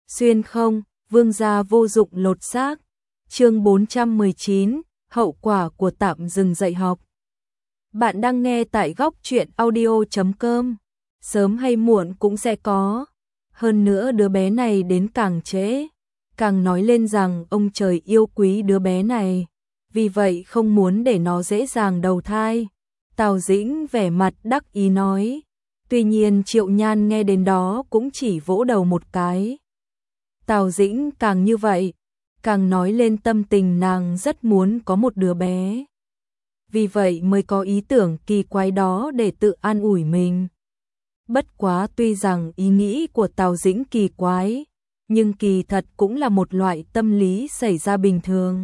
Xuyên không, vương gia vô dụng lột xác. Chương 419, hậu quả của tạm dừng dạy học. Bạn đang nghe tại góc truyện audio.com. Sớm hay muộn cũng sẽ có. Hơn nữa đứa bé này đến càng trễ, càng nói lên rằng ông trời yêu quý đứa bé này, vì vậy không muốn để nó dễ dàng đầu thai. Tào Dĩnh vẻ mặt đắc ý nói. Tuy nhiên Triệu Nhan nghe đến đó cũng chỉ vỗ đầu một cái. Tào Dĩnh càng như vậy, càng nói lên tâm tình nàng rất muốn có một đứa bé. Vì vậy mới có ý tưởng kỳ quái đó để tự an ủi mình. Bất quá tuy rằng ý nghĩ của Tào Dĩnh kỳ quái, nhưng kỳ thật cũng là một loại tâm lý xảy ra bình thường.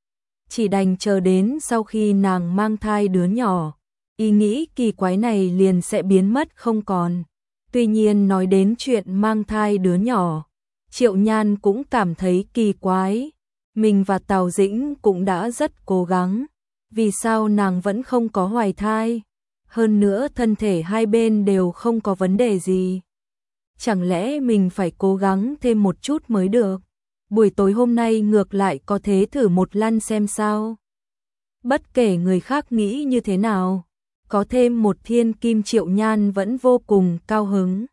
Chỉ đành chờ đến sau khi nàng mang thai đứa nhỏ, ý nghĩ kỳ quái này liền sẽ biến mất không còn. Tuy nhiên nói đến chuyện mang thai đứa nhỏ, Triệu Nhan cũng cảm thấy kỳ quái. Mình và Tào Dĩnh cũng đã rất cố gắng, vì sao nàng vẫn không có hoài thai? Hơn nữa thân thể hai bên đều không có vấn đề gì. Chẳng lẽ mình phải cố gắng thêm một chút mới được? Buổi tối hôm nay ngược lại có thế thử một lần xem sao? Bất kể người khác nghĩ như thế nào, có thêm một thiên kim Triệu Nhan vẫn vô cùng cao hứng.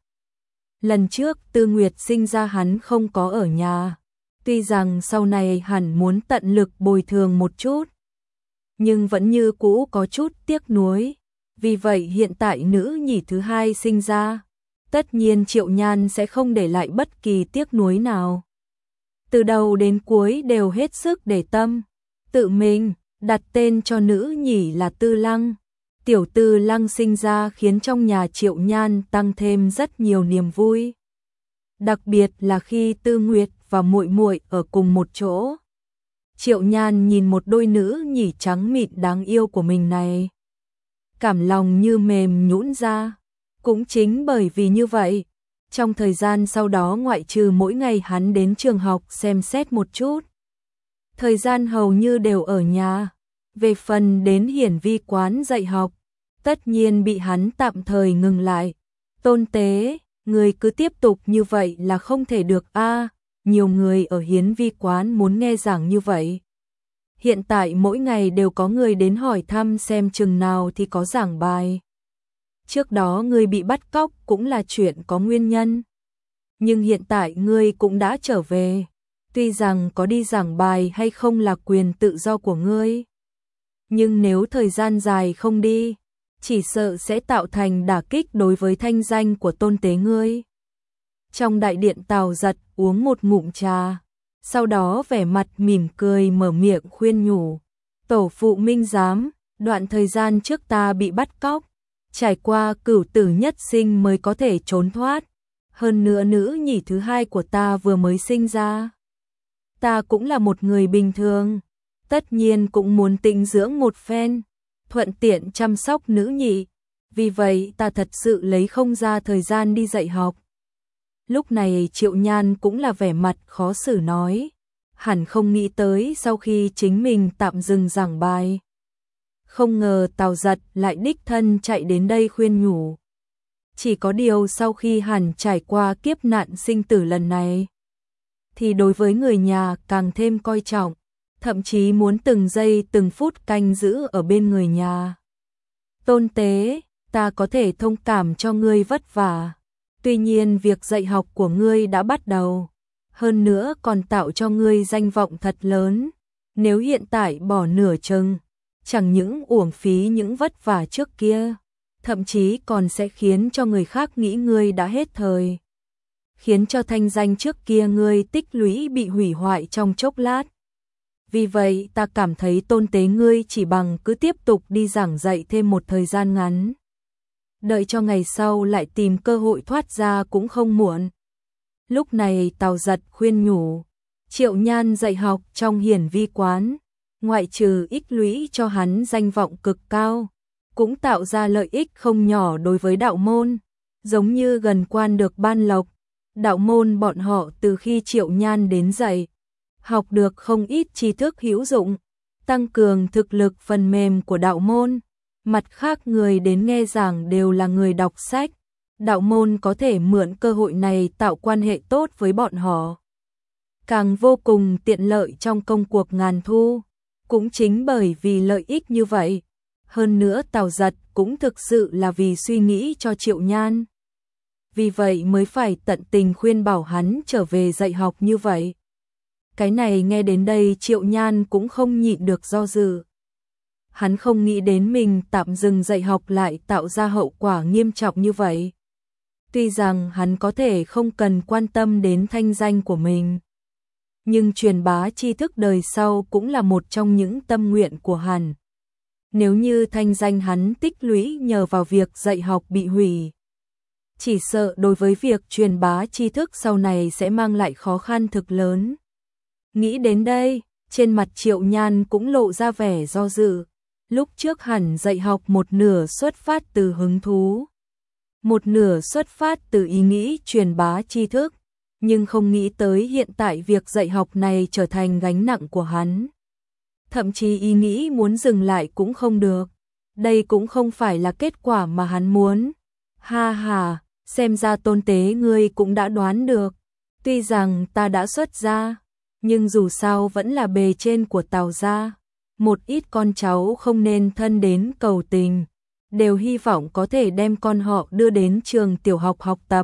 Lần trước Tư Nguyệt sinh ra hắn không có ở nhà, tuy rằng sau này hẳn muốn tận lực bồi thường một chút, nhưng vẫn như cũ có chút tiếc nuối. Vì vậy hiện tại nữ nhi thứ hai sinh ra, tất nhiên Triệu Nhan sẽ không để lại bất kỳ tiếc nuối nào. Từ đầu đến cuối đều hết sức để tâm, tự mình đặt tên cho nữ nhi là Tư Lăng. Tiểu Tư Lăng sinh ra khiến trong nhà Triệu Nhan tăng thêm rất nhiều niềm vui. Đặc biệt là khi Tư Nguyệt và muội muội ở cùng một chỗ. Triệu Nhan nhìn một đôi nữ nhỉ trắng mịn đáng yêu của mình này, cảm lòng như mềm nhũn ra. Cũng chính bởi vì như vậy, trong thời gian sau đó ngoại trừ mỗi ngày hắn đến trường học xem xét một chút, thời gian hầu như đều ở nhà. Về phần đến hiển vi quán dạy học, tất nhiên bị hắn tạm thời ngừng lại. Tôn Tế, người cứ tiếp tục như vậy là không thể được a. Nhiều người ở hiến vi quán muốn nghe giảng như vậy. Hiện tại mỗi ngày đều có người đến hỏi thăm xem chừng nào thì có giảng bài. Trước đó người bị bắt cóc cũng là chuyện có nguyên nhân. Nhưng hiện tại ngươi cũng đã trở về. Tuy rằng có đi giảng bài hay không là quyền tự do của ngươi, nhưng nếu thời gian dài không đi, chỉ sợ sẽ tạo thành đả kích đối với thanh danh của Tôn Tế ngươi. Trong đại điện Tào Giật uống một ngụm trà, sau đó vẻ mặt mỉm cười mở miệng khuyên nhủ. Tổ phụ minh giám, đoạn thời gian trước ta bị bắt cóc, trải qua cửu tử nhất sinh mới có thể trốn thoát. Hơn nữa nữ nhi thứ hai của ta vừa mới sinh ra. Ta cũng là một người bình thường, tất nhiên cũng muốn tĩnh dưỡng một phen, thuận tiện chăm sóc nữ nhị. Vì vậy ta thật sự lấy không ra thời gian đi dạy học. Lúc này Triệu Nhan cũng là vẻ mặt khó xử nói, hẳn không nghĩ tới sau khi chính mình tạm dừng giảng bài, không ngờ Tào Giật lại đích thân chạy đến đây khuyên nhủ. Chỉ có điều sau khi hẳn trải qua kiếp nạn sinh tử lần này, thì đối với người nhà càng thêm coi trọng, thậm chí muốn từng giây từng phút canh giữ ở bên người nhà. Tôn Tế, ta có thể thông cảm cho ngươi vất vả. Tuy nhiên việc dạy học của ngươi đã bắt đầu, hơn nữa còn tạo cho ngươi danh vọng thật lớn. Nếu hiện tại bỏ nửa chừng, chẳng những uổng phí những vất vả trước kia, thậm chí còn sẽ khiến cho người khác nghĩ ngươi đã hết thời, khiến cho thanh danh trước kia ngươi tích lũy bị hủy hoại trong chốc lát. Vì vậy ta cảm thấy Tôn Tế ngươi chỉ bằng cứ tiếp tục đi giảng dạy thêm một thời gian ngắn, đợi cho ngày sau lại tìm cơ hội thoát ra cũng không muộn. Lúc này Tào Giật khuyên nhủ. Triệu Nhan dạy học trong hiển vi quán, ngoại trừ ích lũy cho hắn danh vọng cực cao, cũng tạo ra lợi ích không nhỏ đối với đạo môn. Giống như gần quan được ban lộc, đạo môn bọn họ từ khi Triệu Nhan đến dạy, học được không ít tri thức hữu dụng, tăng cường thực lực phần mềm của đạo môn. Mặt khác người đến nghe giảng đều là người đọc sách, đạo môn có thể mượn cơ hội này tạo quan hệ tốt với bọn họ. càng vô cùng tiện lợi trong công cuộc ngàn thu. Cũng chính bởi vì lợi ích như vậy, hơn nữa Tào Giật cũng thực sự là vì suy nghĩ cho Triệu Nhan. Vì vậy mới phải tận tình khuyên bảo hắn trở về dạy học như vậy. Cái này nghe đến đây Triệu Nhan cũng không nhịn được do dự. Hắn không nghĩ đến mình tạm dừng dạy học lại tạo ra hậu quả nghiêm trọng như vậy. Tuy rằng hắn có thể không cần quan tâm đến thanh danh của mình, nhưng truyền bá tri thức đời sau cũng là một trong những tâm nguyện của hắn. Nếu như thanh danh hắn tích lũy nhờ vào việc dạy học bị hủy, chỉ sợ đối với việc truyền bá tri thức sau này sẽ mang lại khó khăn thực lớn. Nghĩ đến đây, trên mặt Triệu Nhan cũng lộ ra vẻ do dự. Lúc trước hẳn dạy học một nửa xuất phát từ hứng thú, một nửa xuất phát từ ý nghĩ truyền bá tri thức, nhưng không nghĩ tới hiện tại việc dạy học này trở thành gánh nặng của hắn. Thậm chí ý nghĩ muốn dừng lại cũng không được. Đây cũng không phải là kết quả mà hắn muốn. Ha ha, xem ra Tôn Tế ngươi cũng đã đoán được. Tuy rằng ta đã xuất gia, nhưng dù sao vẫn là bề trên của Tào gia. Một ít con cháu không nên thân đến cầu tình, đều hy vọng có thể đem con họ đưa đến trường tiểu học học tập.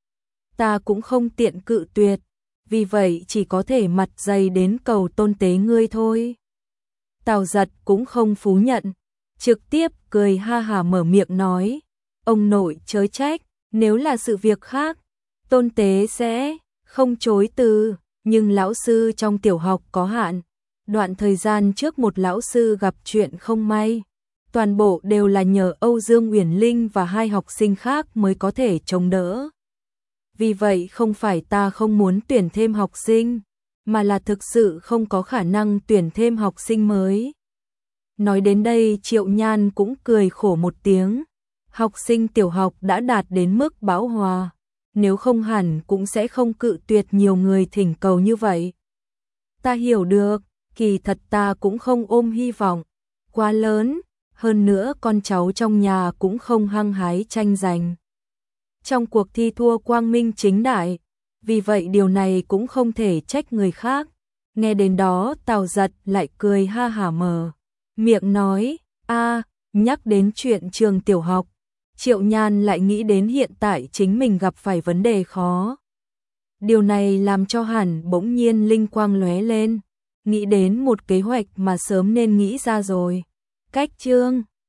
Ta cũng không tiện cự tuyệt, vì vậy chỉ có thể mặt dày đến cầu Tôn Tế ngươi thôi. Tào Giật cũng không phú nhận, trực tiếp cười ha hả mở miệng nói, ông nội chớ trách, nếu là sự việc khác, Tôn Tế sẽ không chối từ, nhưng lão sư trong tiểu học có hạn. Đoạn thời gian trước một lão sư gặp chuyện không may, toàn bộ đều là nhờ Âu Dương Uyển Linh và hai học sinh khác mới có thể chống đỡ. Vì vậy không phải ta không muốn tuyển thêm học sinh, mà là thực sự không có khả năng tuyển thêm học sinh mới. Nói đến đây Triệu Nhan cũng cười khổ một tiếng, học sinh tiểu học đã đạt đến mức bão hòa, nếu không hẳn cũng sẽ không cự tuyệt nhiều người thỉnh cầu như vậy. Ta hiểu được, kỳ thật ta cũng không ôm hy vọng quá lớn, hơn nữa con cháu trong nhà cũng không hăng hái tranh giành trong cuộc thi thua quang minh chính đại, vì vậy điều này cũng không thể trách người khác. Nghe đến đó Tào Giật lại cười ha hả mở miệng nói, nhắc đến chuyện trường tiểu học, Triệu Nhan lại nghĩ đến hiện tại chính mình gặp phải vấn đề khó. Điều này làm cho hắn bỗng nhiên linh quang lóe lên, nghĩ đến một kế hoạch mà sớm nên nghĩ ra rồi. Cách chương